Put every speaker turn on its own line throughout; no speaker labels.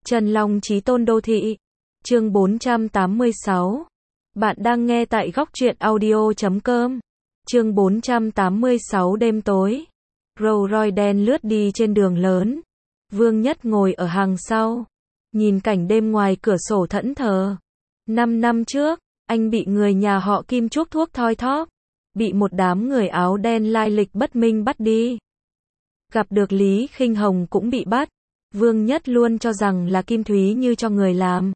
Trần Long Chí Tôn Đô Thị. Chương 486. Bạn đang nghe tại góc truyện audio.com. Chương 486 đêm tối. Rolls Royce đen lướt đi trên đường lớn. Vương Nhất ngồi ở hàng sau, nhìn cảnh đêm ngoài cửa sổ thẫn thờ. 5 năm trước, anh bị người nhà họ Kim chuốc thuốc thoi thóp, bị một đám người áo đen lai lịch bất minh bắt đi. Gặp được Lý Khinh Hồng cũng bị bắt. Vương Nhất luôn cho rằng là Kim Thúy Như cho người làm.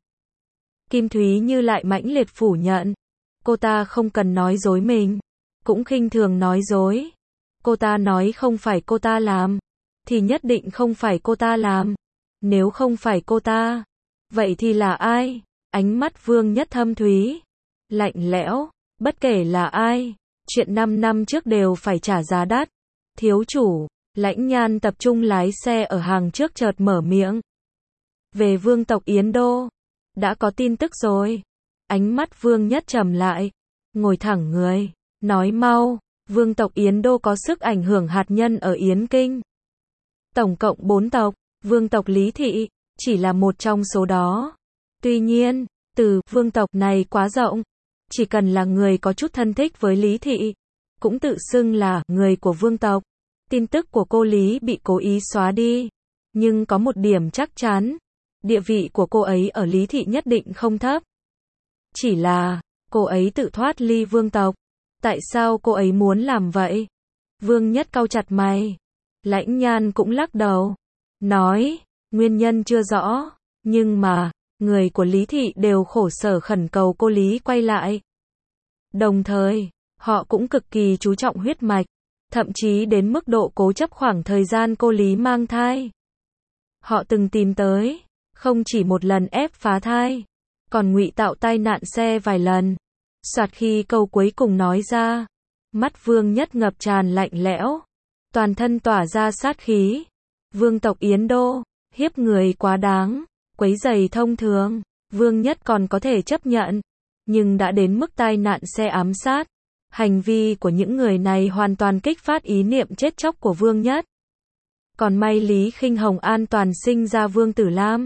Kim Thúy Như lại mãnh liệt phủ nhận. Cô ta không cần nói dối mình, cũng khinh thường nói dối. Cô ta nói không phải cô ta làm, thì nhất định không phải cô ta làm. Nếu không phải cô ta, vậy thì là ai? Ánh mắt Vương Nhất thâm thúy, lạnh lẽo, bất kể là ai, chuyện 5 năm trước đều phải trả giá đắt. Thiếu chủ, Lãnh Nhan tập trung lái xe ở hàng trước chợt mở miệng. Về vương tộc Yến Đô, đã có tin tức rồi. Ánh mắt Vương Nhất trầm lại, ngồi thẳng người, nói mau. Vương tộc Yến Đô có sức ảnh hưởng hạt nhân ở Yến Kinh. Tổng cộng 4 tộc, vương tộc Lý Thị chỉ là một trong số đó. Tuy nhiên, từ vương tộc này quá rộng, chỉ cần là người có chút thân thích với Lý Thị, cũng tự xưng là người của vương tộc. Tin tức của cô Lý bị cố ý xóa đi, nhưng có một điểm chắc chắn, địa vị của cô ấy ở Lý Thị nhất định không thấp. Chỉ là, cô ấy tự thoát ly vương tộc. Tại sao cô ấy muốn làm vậy? Vương Nhất cau chặt mày. Lãnh Nhan cũng lắc đầu, nói, nguyên nhân chưa rõ, nhưng mà, người của Lý Thị đều khổ sở khẩn cầu cô Lý quay lại. Đồng thời, họ cũng cực kỳ chú trọng huyết mạch, thậm chí đến mức độ cố chấp khoảng thời gian cô Lý mang thai. Họ từng tìm tới, không chỉ một lần ép phá thai, còn ngụy tạo tai nạn xe vài lần. Soạt khi câu cuối cùng nói ra, mắt Vương Nhất ngập tràn lạnh lẽo, toàn thân tỏa ra sát khí. Vương tộc Yến Đô, hiếp người quá đáng, quấy rầy thông thường, Vương Nhất còn có thể chấp nhận, nhưng đã đến mức tai nạn xe ám sát. Hành vi của những người này hoàn toàn kích phát ý niệm chết chóc của Vương Nhất. Còn may Lý Khinh Hồng an toàn sinh ra Vương Tử Lam.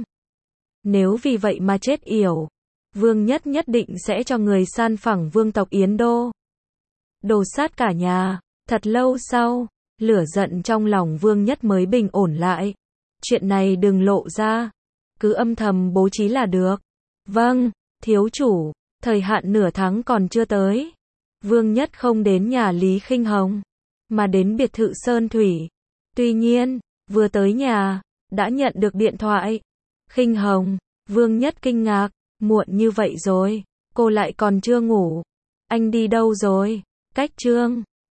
Nếu vì vậy mà chết yểu, Vương Nhất nhất định sẽ cho người san phẳng vương tộc Yến Đô. Đồ sát cả nhà. Thật lâu sau, lửa giận trong lòng Vương Nhất mới bình ổn lại. Chuyện này đừng lộ ra, cứ âm thầm bố trí là được. Vâng, thiếu chủ, thời hạn nửa tháng còn chưa tới. Vương Nhất không đến nhà Lý Khinh Hồng, mà đến biệt thự Sơn Thủy. Tuy nhiên, vừa tới nhà, đã nhận được điện thoại. Khinh Hồng, Vương Nhất kinh ngạc, muộn như vậy rồi, cô lại còn chưa ngủ. Anh đi đâu rồi? Cách Trương